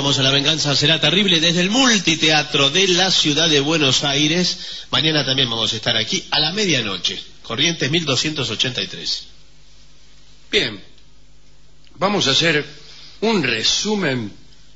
Famosa la venganza será terrible desde el multiteatro de la ciudad de Buenos Aires. Mañana también vamos a estar aquí a la medianoche. Corrientes 1283. Bien, vamos a hacer un resumen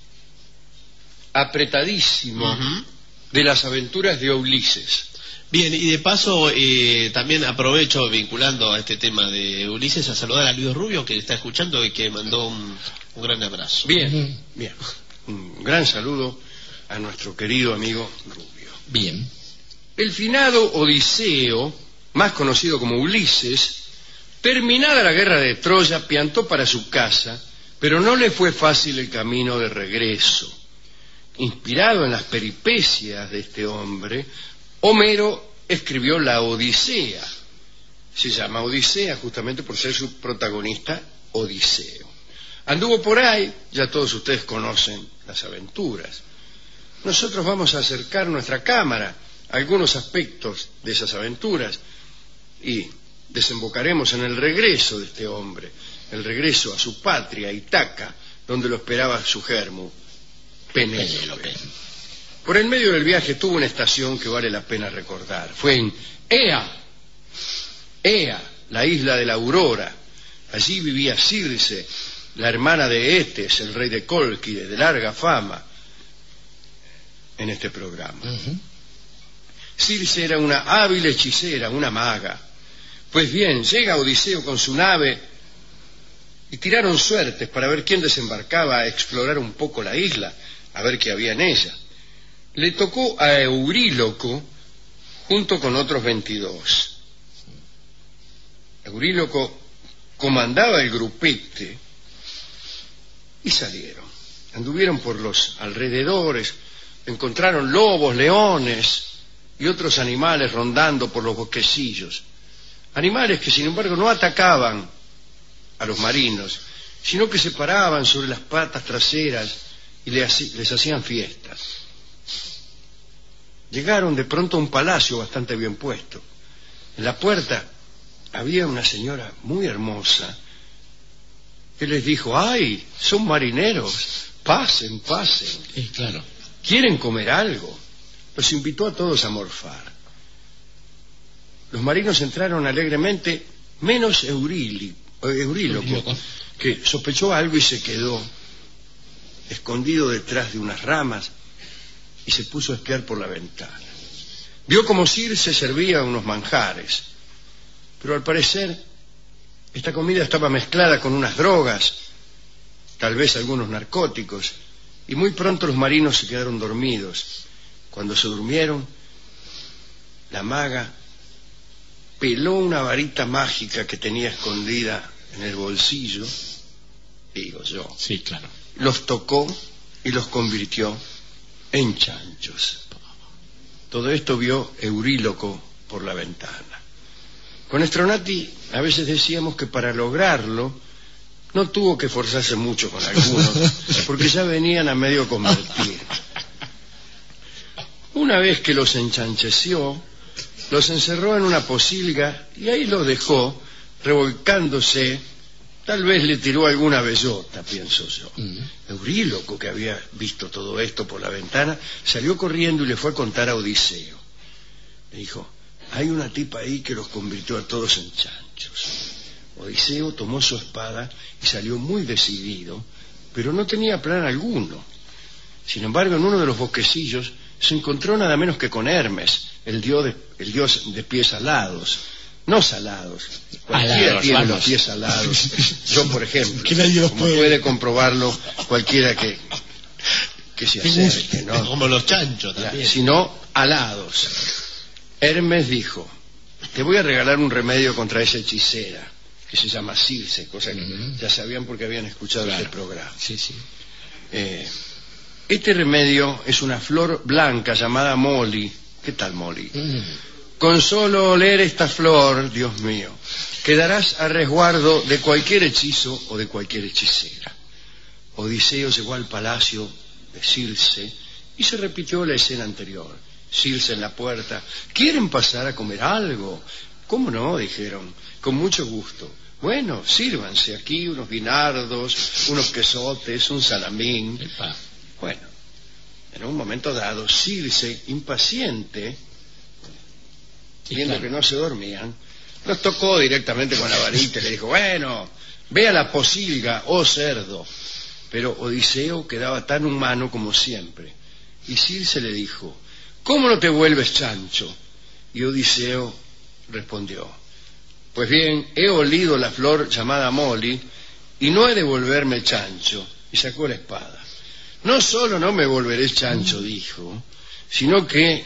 apretadísimo de las aventuras de Ulises. Bien, y de paso también aprovecho, vinculando a este tema de Ulises, a saludar a Luis Rubio, que está escuchando y que mandó un gran abrazo. Bien, bien. Un gran saludo a nuestro querido amigo Rubio. Bien. El finado Odiseo, más conocido como Ulises, terminada la guerra de Troya, piantó para su casa, pero no le fue fácil el camino de regreso. Inspirado en las peripecias de este hombre, Homero escribió la Odisea. Se llama Odisea justamente por ser su protagonista Odiseo. Anduvo por ahí, ya todos ustedes conocen las aventuras. Nosotros vamos a acercar nuestra cámara a algunos aspectos de esas aventuras y desembocaremos en el regreso de este hombre, el regreso a su patria, Ítaca, donde lo esperaba su germo, Penélope. Por el medio del viaje tuvo una estación que vale la pena recordar. Fue en Ea, la isla de la Aurora. Allí vivía Circe, la hermana de Etes, el rey de Cólquide, de larga fama en este programa. Circe era una hábil hechicera, una maga. Pues bien, llega Odiseo con su nave y tiraron suertes para ver quién desembarcaba a explorar un poco la isla, a ver qué había en ella. Le tocó a Euríloco junto con otros 22. Euríloco comandaba el grupete y salieron. Anduvieron por los alrededores, encontraron lobos, leones y otros animales rondando por los bosquecillos. Animales que sin embargo no atacaban a los marinos, sino que se paraban sobre las patas traseras y les hacían fiestas. Llegaron de pronto a un palacio bastante bien puesto. En la puerta había una señora muy hermosa que les dijo: ¡ay, son marineros! Pasen, pasen. Claro. ¿Quieren comer algo? Los invitó a todos a morfar. Los marinos entraron alegremente, menos Euríloco, que sospechó algo y se quedó escondido detrás de unas ramas y se puso a espiar por la ventana. Vio como Circe servía unos manjares, pero al parecer esta comida estaba mezclada con unas drogas, tal vez algunos narcóticos, y muy pronto los marinos se quedaron dormidos. Cuando se durmieron, la maga peló una varita mágica que tenía escondida en el bolsillo, digo yo. Sí, claro. Los tocó y los convirtió en chanchos. Todo esto vio Euríloco por la ventana. Con Stronati a veces decíamos que para lograrlo no tuvo que forzarse mucho con algunos, porque ya venían a medio convertir. Una vez que los enchancheció, los encerró en una posilga y ahí los dejó revolcándose. Tal vez le tiró alguna bellota, pienso yo. Euríloco, que había visto todo esto por la ventana, salió corriendo y le fue a contar a Odiseo. Le dijo: hay una tipa ahí que los convirtió a todos en chanchos. Odiseo tomó su espada y salió muy decidido, pero no tenía plan alguno. Sin embargo, en uno de los bosquecillos se encontró nada menos que con Hermes, el dios de pies alados. No salados. Cualquiera tiene los pies salados. Yo, por ejemplo, como puede comprobarlo cualquiera que se acerque, ¿no? Como los chanchos también. Sino alados. Hermes dijo: te voy a regalar un remedio contra esa hechicera, que se llama Circe, cosa que ya sabían porque habían escuchado este programa. Sí. Este remedio es una flor blanca llamada Molly. ¿Qué tal, Molly? Con solo oler esta flor, Dios mío, quedarás a resguardo de cualquier hechizo o de cualquier hechicera. Odiseo llegó al palacio de Circe y se repitió la escena anterior. Circe en la puerta: ¿quieren pasar a comer algo? ¿Cómo no?, dijeron, con mucho gusto. Bueno, sírvanse aquí unos guinardos, unos quesotes, un salamín. Bueno, en un momento dado, Circe, impaciente, viendo que no se dormían, los tocó directamente con la varita y le dijo: bueno, ve a la posilga, oh cerdo. Pero Odiseo quedaba tan humano como siempre. Y Circe le dijo: ¿cómo no te vuelves chancho? Y Odiseo respondió: pues bien, he olido la flor llamada Moli y no he de volverme chancho. Y sacó la espada. No solo no me volveré chancho, dijo, sino que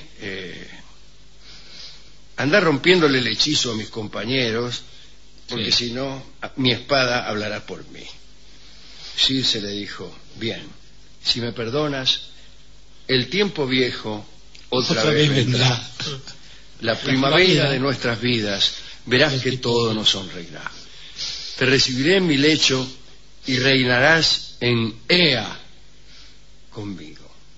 andar rompiéndole el hechizo a mis compañeros, porque si no, mi espada hablará por mí. Circe le dijo: bien, si me perdonas, el tiempo viejo otra vez vendrá. La primavera de nuestras vidas, verás que todo nos sonreirá. Te recibiré en mi lecho y reinarás en Ea conmigo.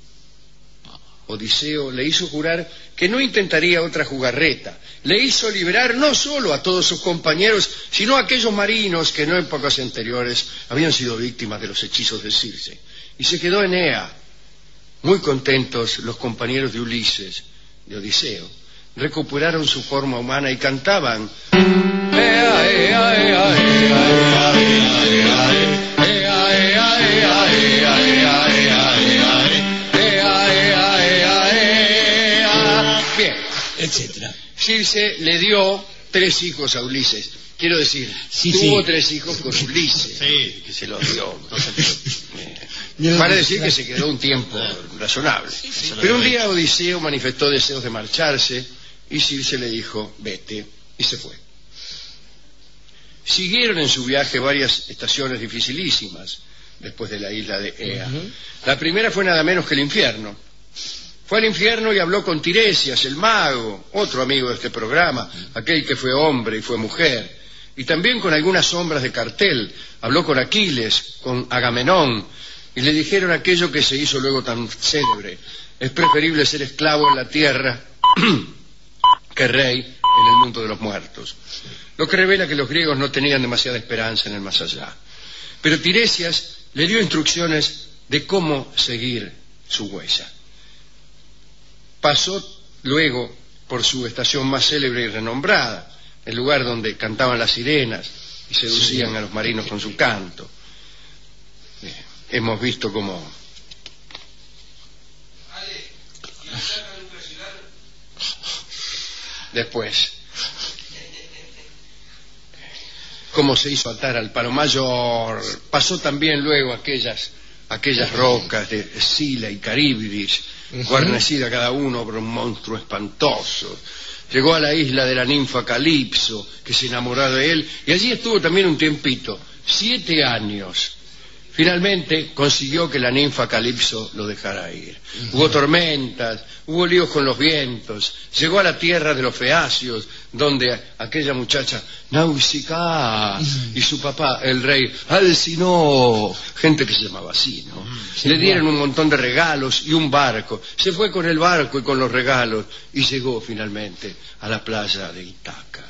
Odiseo le hizo jurar que no intentaría otra jugarreta. Le hizo liberar no solo a todos sus compañeros, sino a aquellos marinos que en épocas anteriores habían sido víctimas de los hechizos de Circe. Y se quedó en Ea. Muy contentos, los compañeros de Ulises, de Odiseo, recuperaron su forma humana y cantaban: Ea, ea, ea, ea, ea, ea, bien, etcétera. Circe le dio 3 hijos a Ulises. Quiero decir, tuvo 3 hijos con Ulises, que se los dio. Para decir que se quedó un tiempo razonable. Pero un día Odiseo manifestó deseos de marcharse y Circe le dijo: vete, y se fue. Siguieron en su viaje varias estaciones dificilísimas después de la isla de Ea. La primera fue nada menos que el infierno. Fue al infierno y habló con Tiresias, el mago, otro amigo de este programa, aquel que fue hombre y fue mujer, y también con algunas sombras de cartel. Habló con Aquiles, con Agamenón, y le dijeron aquello que se hizo luego tan célebre: es preferible ser esclavo en la tierra que rey en el mundo de los muertos. Lo que revela que los griegos no tenían demasiada esperanza en el más allá. Pero Tiresias le dio instrucciones de cómo seguir su huella. Pasó luego por su estación más célebre y renombrada, el lugar donde cantaban las sirenas y seducían a los marinos con su canto. Hemos visto cómo... Después, cómo se hizo atar al palo mayor. Pasó también luego aquellas rocas de Escila y Caribdis, guarnecida cada uno por un monstruo espantoso. Llegó a la isla de la ninfa Calipso, que se enamoró de él, y allí estuvo también un tiempito, 7 años. Finalmente consiguió que la ninfa Calipso lo dejara ir. Hubo tormentas, hubo líos con los vientos. Llegó a la tierra de los feacios, donde aquella muchacha Nausicaa y su papá, el rey Alcinoo, gente que se llamaba así, ¿no? Le dieron un montón de regalos y un barco. Se fue con el barco y con los regalos y llegó finalmente a la playa de Ítaca.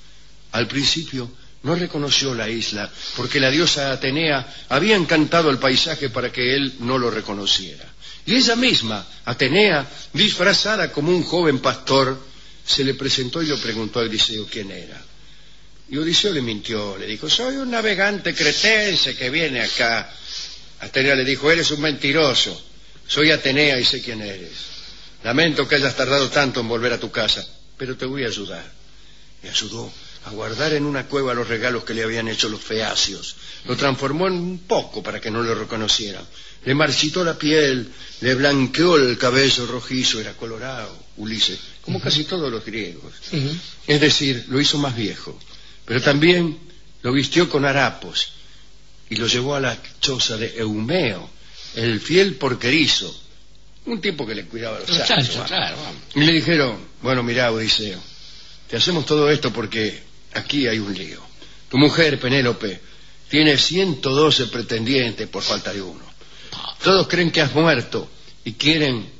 Al principio no reconoció la isla, porque la diosa Atenea había encantado el paisaje para que él no lo reconociera. Y ella misma, Atenea, disfrazada como un joven pastor, se le presentó y le preguntó a Odiseo quién era. Y Odiseo le mintió, le dijo: soy un navegante cretense que viene acá. Atenea le dijo: eres un mentiroso, soy Atenea y sé quién eres. Lamento que hayas tardado tanto en volver a tu casa, pero te voy a ayudar. Me ayudó a guardar en una cueva los regalos que le habían hecho los feacios. Lo transformó en un poco para que no lo reconocieran. Le marchitó la piel, le blanqueó el cabello rojizo, era colorado, Ulises, como casi todos los griegos. Es decir, lo hizo más viejo. Pero también lo vistió con harapos y lo llevó a la choza de Eumeo, el fiel porquerizo, un tipo que le cuidaba los chanchos. Claro. Y le dijeron: bueno, mirá, Odiseo, te hacemos todo esto porque aquí hay un lío. Tu mujer, Penélope, tiene 112 pretendientes por falta de uno. Todos creen que has muerto y quieren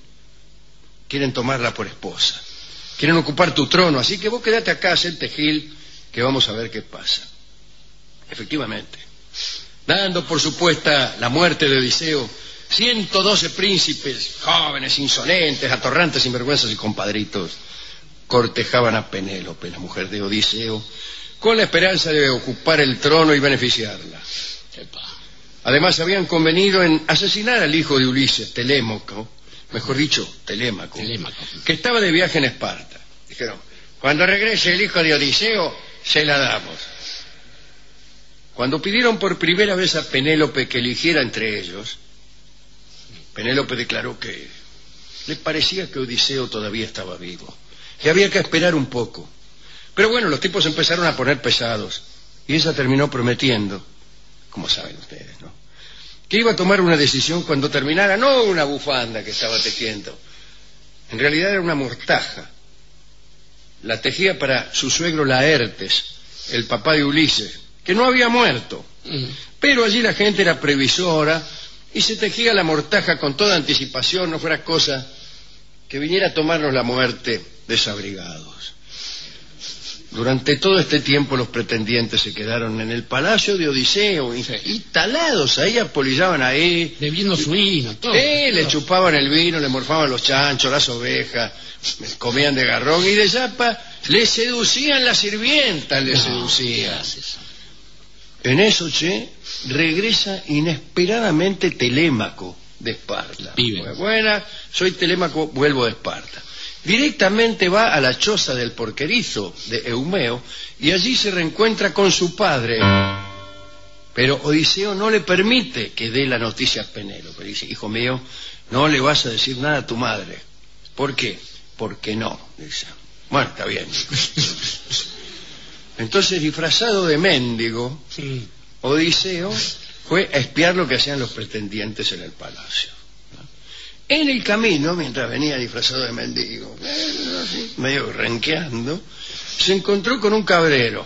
tomarla por esposa. Quieren ocupar tu trono, así que vos quedate acá, hacete gil, que vamos a ver qué pasa. Efectivamente, dando por supuesta la muerte de Odiseo, 112 príncipes, jóvenes, insolentes, atorrantes, sinvergüenzas y compadritos, cortejaban a Penélope, la mujer de Odiseo, con la esperanza de ocupar el trono y beneficiarla. Además, habían convenido en asesinar al hijo de Ulises, Telémaco, que estaba de viaje en Esparta. Dijeron, cuando regrese el hijo de Odiseo, se la damos. Cuando pidieron por primera vez a Penélope que eligiera entre ellos, Penélope declaró que le parecía que Odiseo todavía estaba vivo, que había que esperar un poco. Pero bueno, los tipos empezaron a poner pesados, y ella terminó prometiendo, como saben ustedes, ¿no?, que iba a tomar una decisión cuando terminara, no una bufanda que estaba tejiendo, en realidad era una mortaja. La tejía para su suegro Laertes, el papá de Ulises, que no había muerto. Pero allí la gente era previsora y se tejía la mortaja con toda anticipación, no fuera cosa que viniera a tomarnos la muerte desabrigados. Durante todo este tiempo los pretendientes se quedaron en el palacio de Odiseo, instalados ahí, apolillaban ahí, bebiendo su vino, todo. Le chupaban el vino, le morfaban los chanchos, las ovejas, comían de garrón y de zapa, le seducían las sirvientas, le seducían. En eso, regresa inesperadamente Telémaco de Esparta. Buena, soy Telémaco, vuelvo de Esparta. Directamente va a la choza del porquerizo de Eumeo y allí se reencuentra con su padre. Pero Odiseo no le permite que dé la noticia a Penélope. Dice, hijo mío, no le vas a decir nada a tu madre. ¿Por qué? Porque no, dice. Bueno, está bien. Entonces, disfrazado de mendigo, Odiseo fue a espiar lo que hacían los pretendientes en el palacio. En el camino, mientras venía disfrazado de mendigo, medio renqueando, se encontró con un cabrero.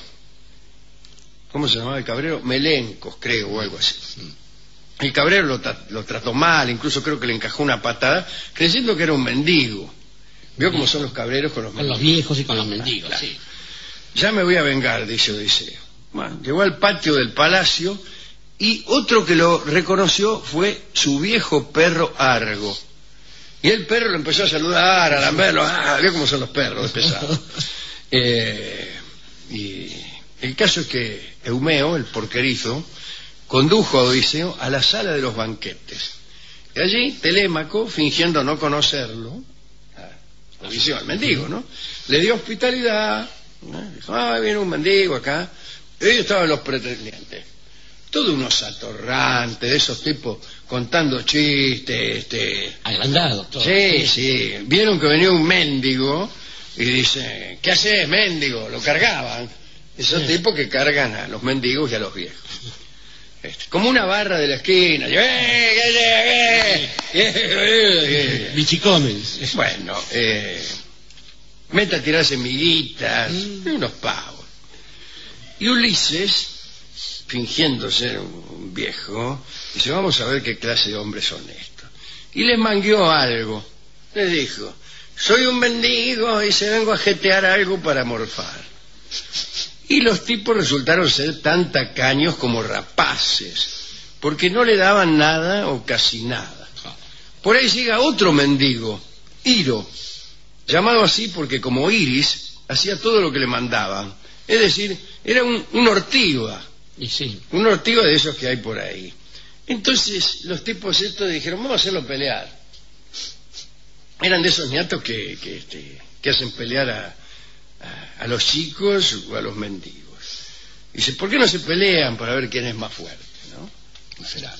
¿Cómo se llamaba el cabrero? Melencos, creo, o algo así. El cabrero lo trató mal, incluso creo que le encajó una patada, creyendo que era un mendigo. ¿Vio cómo son los cabreros con los mendigos? Con los viejos y con los mendigos, claro. Sí. Ya me voy a vengar, dice Odiseo. Bueno, llegó al patio del palacio y otro que lo reconoció fue su viejo perro Argo. Y el perro lo empezó a saludar, a lamberlo. ¿Vio cómo son los perros pesados? Y el caso es que Eumeo, el porquerizo, condujo a Odiseo a la sala de los banquetes. Y allí Telémaco, fingiendo no conocerlo, a Odiseo, al mendigo, ¿no?, le dio hospitalidad. Dijo, viene un mendigo acá. Y ellos estaban los pretendientes. Todos unos atorrantes, de esos tipos contando chistes, agrandados, todo. Sí. Vieron que venía un mendigo y dice, ¿qué haces, mendigo? Lo cargaban. Esos tipos que cargan a los mendigos y a los viejos. Como una barra de la esquina. Bichicones. Bueno, meta a tirar semillitas, unos pavos. Y Ulises, fingiendo ser un viejo, dice, vamos a ver qué clase de hombres son estos. Y les mangueó algo. Les dijo, soy un mendigo y se vengo a jetear algo para morfar. Y los tipos resultaron ser tan tacaños como rapaces, porque no le daban nada o casi nada. Por ahí llega otro mendigo, Iro, llamado así porque como Iris hacía todo lo que le mandaban. Es decir, era un ortiga. Y sí. Un ortiga de esos que hay por ahí. Entonces los tipos estos dijeron, vamos a hacerlo pelear. Eran de esos ñatos que hacen pelear a los chicos o a los mendigos. Dice, ¿por qué no se pelean para ver quién es más fuerte, ¿no? ¿No será?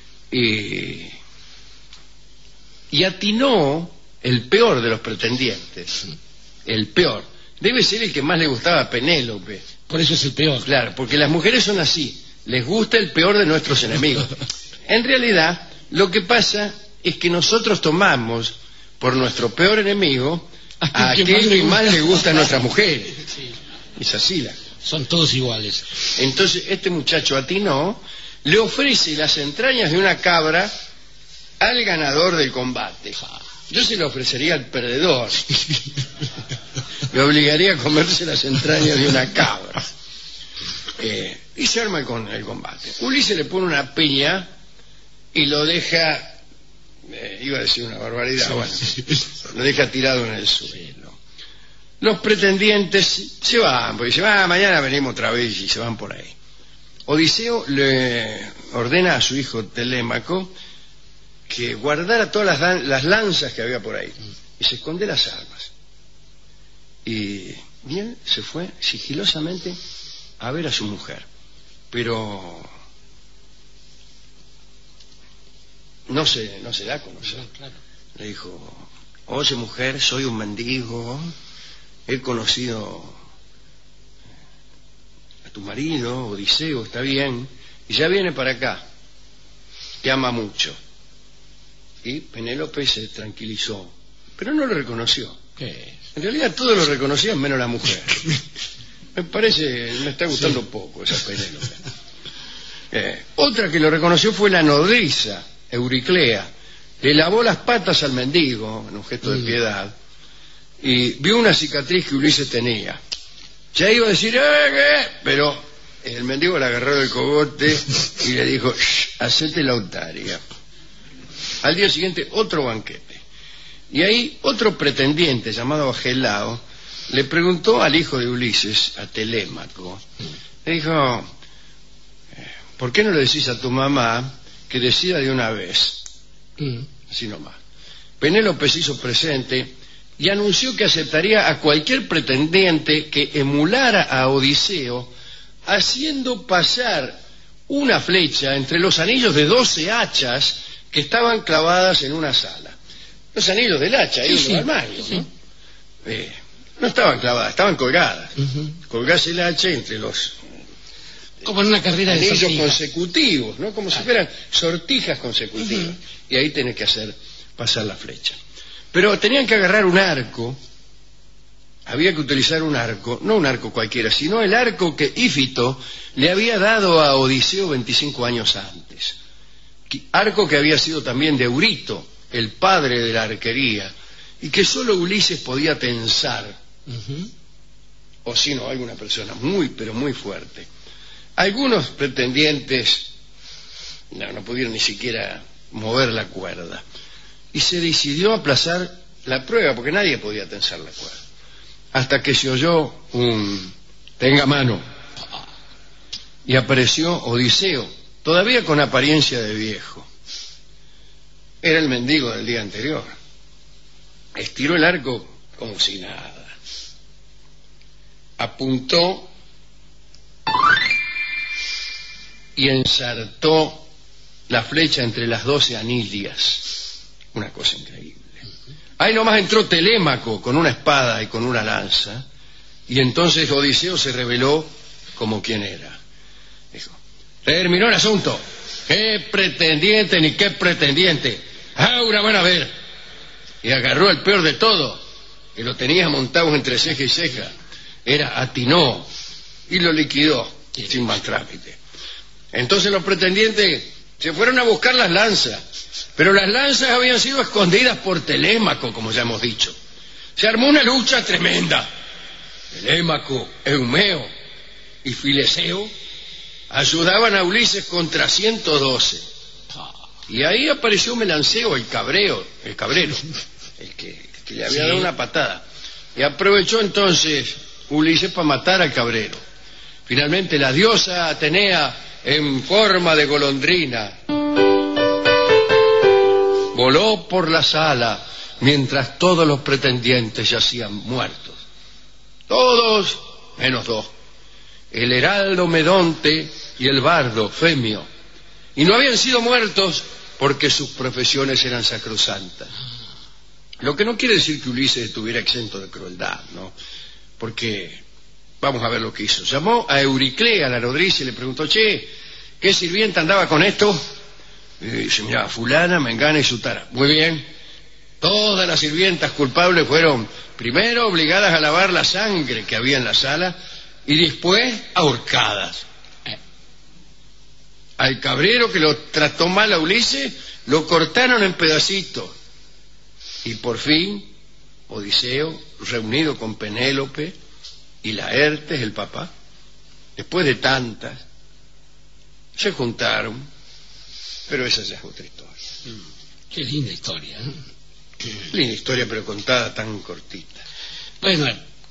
Y atinó el peor de los pretendientes. El peor. Debe ser el que más le gustaba a Penélope. Por eso es el peor. Claro, porque las mujeres son así. Les gusta el peor de nuestros enemigos. En realidad, lo que pasa es que nosotros tomamos por nuestro peor enemigo a aquel que más le gusta a nuestras mujeres. Sí. Es así la. Son todos iguales. Entonces, este muchacho atinó, le ofrece las entrañas de una cabra al ganador del combate. Yo se lo ofrecería al perdedor. Le obligaría a comerse las entrañas de una cabra. Y se arma el combate. Ulises le pone una piña y lo deja iba a decir una barbaridad, bueno, lo deja tirado en el suelo. Los pretendientes se van, porque dicen, mañana venimos otra vez, y se van por ahí. Odiseo le ordena a su hijo Telémaco que guardara todas las lanzas que había por ahí y se esconde las armas. Y bien, se fue sigilosamente a ver a su mujer, pero no se da a conocer. Claro. Le dijo, oye mujer, soy un mendigo, he conocido a tu marido, Odiseo, está bien, y ya viene para acá, te ama mucho. Y Penélope se tranquilizó, pero no lo reconoció. ¿Qué? En realidad todos lo reconocían menos la mujer. Me está gustando poco esa Penélope. Otra que lo reconoció fue la nodriza, Euriclea. Le lavó las patas al mendigo, en un gesto de piedad, y vio una cicatriz que Ulises tenía. Ya iba a decir, ¿qué? Pero el mendigo le agarró del cogote y le dijo, hacete la otaria. Al día siguiente, otro banquete. Y ahí otro pretendiente llamado Agelao le preguntó al hijo de Ulises, a Telémaco, le dijo, ¿por qué no le decís a tu mamá que decida de una vez? Así nomás. Penélope se hizo presente y anunció que aceptaría a cualquier pretendiente que emulara a Odiseo haciendo pasar una flecha entre los anillos de 12 hachas que estaban clavadas en una sala. Los anillos del hacha, ahí en el armario, ¿no? No estaban clavadas, estaban colgadas. Colgás el hacha entre los como en una carrera de anillos sortijas consecutivos, ¿no? Como si fueran sortijas consecutivas. Y ahí tenés que hacer pasar la flecha. Pero tenían que agarrar un arco, había que utilizar un arco, no un arco cualquiera, sino el arco que Ífito le había dado a Odiseo 25 años antes. Arco que había sido también de Eurito, el padre de la arquería, y que solo Ulises podía tensar, o si no, alguna persona muy, pero muy fuerte. Algunos pretendientes no pudieron ni siquiera mover la cuerda, y se decidió aplazar la prueba, porque nadie podía tensar la cuerda, hasta que se oyó un tenga mano, y apareció Odiseo, todavía con apariencia de viejo. Era el mendigo del día anterior. Estiró el arco como si nada. Apuntó y ensartó la flecha entre las 12 anillas. Una cosa increíble. Ahí nomás entró Telémaco con una espada y con una lanza, y entonces Odiseo se reveló como quien era. Dijo, terminó el asunto. ¿Qué pretendiente ni qué pretendiente? Ahora van a ver. Y agarró el peor de todo, que lo tenía montado entre ceja y ceja. Era Atinó, y lo liquidó sin mal trámite. Entonces los pretendientes se fueron a buscar las lanzas, pero las lanzas habían sido escondidas por Telémaco, como ya hemos dicho. Se armó una lucha tremenda. Telémaco, Eumeo y Fileseo ayudaban a Ulises contra 112. Y ahí apareció Melanceo, el cabrero, el que le había dado una patada. Y aprovechó entonces Ulises para matar al cabrero. Finalmente la diosa Atenea, en forma de golondrina, voló por la sala mientras todos los pretendientes yacían muertos. Todos menos 2. El heraldo Medonte y el bardo Femio. Y no habían sido muertos porque sus profesiones eran sacrosantas. Lo que no quiere decir que Ulises estuviera exento de crueldad, ¿no? Porque, vamos a ver lo que hizo. Llamó a Euriclea, la nodriza, y le preguntó, ¿qué sirvienta andaba con esto? Y dice, mira, fulana, mengana y sutana. Muy bien. Todas las sirvientas culpables fueron primero obligadas a lavar la sangre que había en la sala y después ahorcadas. Al cabrero que lo trató mal a Ulises lo cortaron en pedacitos. Y por fin Odiseo, reunido con Penélope y Laertes, el papá, después de tantas, se juntaron, pero esa ya es otra historia. Qué linda historia, ¿no? Linda historia, pero contada tan cortita. Bueno,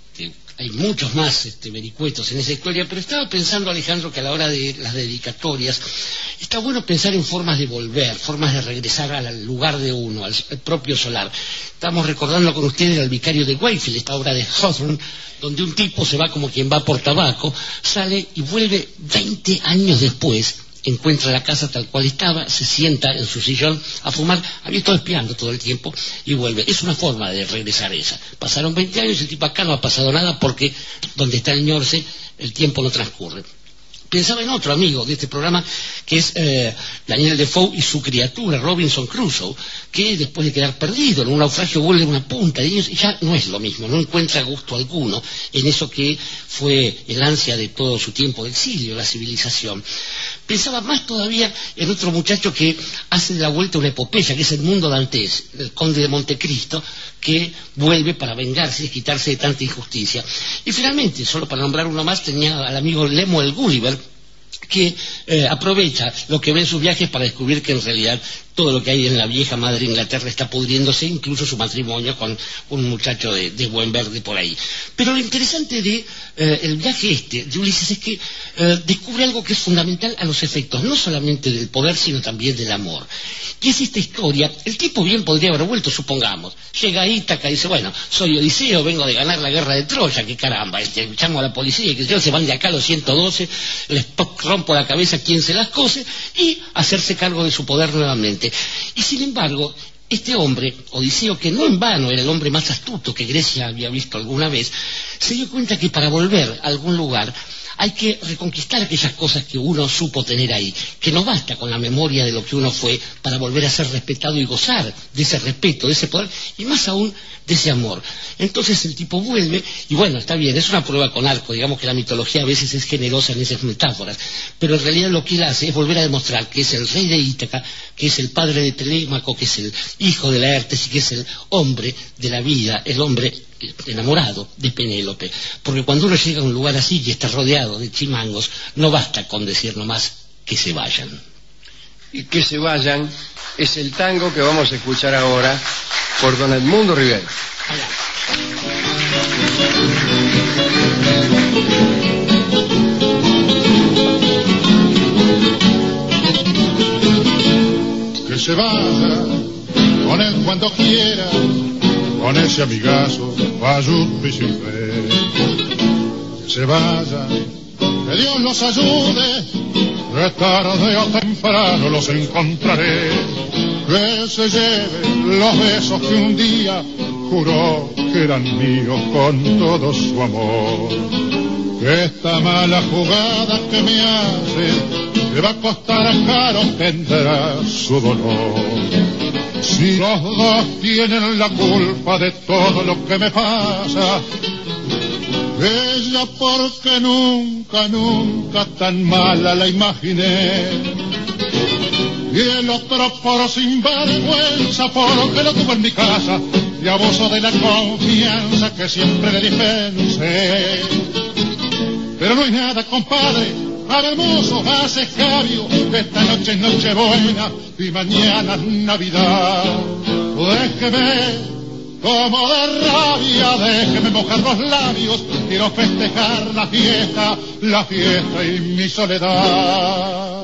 hay muchos más vericuetos en esa historia, pero estaba pensando, Alejandro, que a la hora de las dedicatorias está bueno pensar en formas de volver, formas de regresar al lugar de uno, al propio solar. Estamos recordando con ustedes al Vicario de Wakefield, esta obra de Hawthorne, donde un tipo se va como quien va por tabaco, sale y vuelve 20 años después. Encuentra la casa tal cual estaba, se sienta en su sillón a fumar, había estado espiando todo el tiempo y vuelve. Es una forma de regresar esa. Pasaron 20 años y el tipo acá no ha pasado nada porque donde está el ñorce el tiempo no transcurre. Pensaba en otro amigo de este programa que es Daniel Defoe y su criatura, Robinson Crusoe, que después de quedar perdido en un naufragio vuelve a una punta de ellos y ya no es lo mismo, no encuentra gusto alguno en eso que fue el ansia de todo su tiempo de exilio, la civilización. Pensaba más todavía en otro muchacho que hace de la vuelta una epopeya, que es el mundo dantés, el conde de Montecristo, que vuelve para vengarse y quitarse de tanta injusticia. Y finalmente, solo para nombrar uno más, tenía al amigo Lemuel Gulliver, que aprovecha lo que ve en sus viajes para descubrir que en realidad todo lo que hay en la vieja madre Inglaterra está pudriéndose, incluso su matrimonio con un muchacho de buen verde por ahí. Pero lo interesante de el viaje de Ulises es que descubre algo que es fundamental a los efectos, no solamente del poder, sino también del amor. Y es esta historia, el tipo bien podría haber vuelto, supongamos. Llega a Ítaca y dice, bueno, soy Odiseo, vengo de ganar la guerra de Troya, que caramba, llamo a la policía y que se van de acá los 112, les rompo la cabeza quien se las cose, y hacerse cargo de su poder nuevamente. Y sin embargo, este hombre, Odiseo, que no en vano era el hombre más astuto que Grecia había visto alguna vez, se dio cuenta que para volver a algún lugar hay que reconquistar aquellas cosas que uno supo tener ahí, que no basta con la memoria de lo que uno fue para volver a ser respetado y gozar de ese respeto, de ese poder, y más aún de ese amor. Entonces el tipo vuelve, y bueno, está bien, es una prueba con arco, digamos que la mitología a veces es generosa en esas metáforas, pero en realidad lo que él hace es volver a demostrar que es el rey de Ítaca, que es el padre de Telémaco, que es el hijo de Laertes y que es el hombre de la vida, el hombre enamorado de Penélope, porque cuando uno llega a un lugar así y está rodeado de chimangos, no basta con decir nomás que se vayan. Y que se vayan es el tango que vamos a escuchar ahora por don Edmundo Rivera. Que se vaya con él cuando quiera, con ese amigazo ayudo y sin fe. Que se vaya, que Dios los ayude, que tarde o temprano los encontraré. Que se lleve los besos que un día juró que eran míos con todo su amor. Que esta mala jugada que me hace le va a costar caro, tendrá su dolor. Si los dos tienen la culpa de todo lo que me pasa, ella porque nunca, nunca tan mala la imaginé. Y el otro por sinvergüenza, porque lo tuvo en mi casa y abusó de la confianza que siempre le dispensé. Pero no hay nada, compadre, para hermoso hace escabio, esta noche es noche buena y mañana es Navidad. Déjeme como de rabia, déjeme mojar los labios, quiero festejar la fiesta y mi soledad.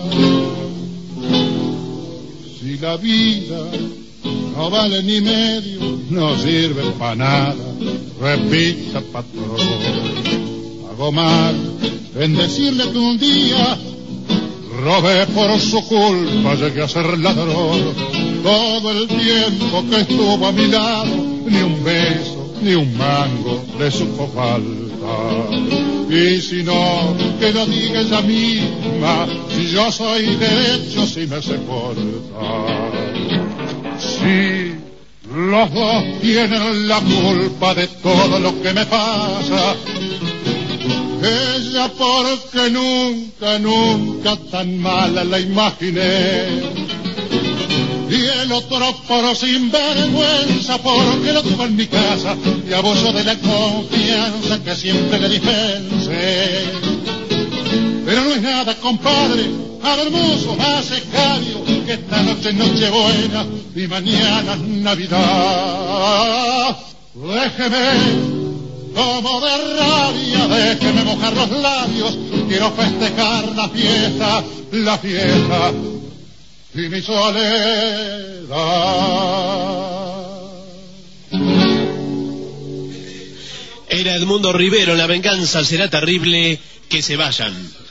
Si la vida no vale ni medio, no sirve para nada, repita patrón. Hago mal en decirle que un día robé por su culpa, llegué a ser ladrón. Todo el tiempo que estuvo a mi lado, ni un beso, ni un mango le supo falta. Y si no, que lo diga ella misma, si yo soy derecho, si me se corta. Si los dos tienen la culpa de todo lo que me pasa, ella porque nunca, nunca tan mala la imaginé. Y el otro por sinvergüenza, porque lo tuvo en mi casa y abusó de la confianza que siempre le dispensé. Pero no es nada, compadre, al hermoso hace escabio, que esta noche es Nochebuena y mañana es Navidad. Déjeme como de rabia, déjeme mojar los labios, quiero festejar la fiesta y mi soledad. Era Edmundo Rivero, La venganza será terrible, que se vayan.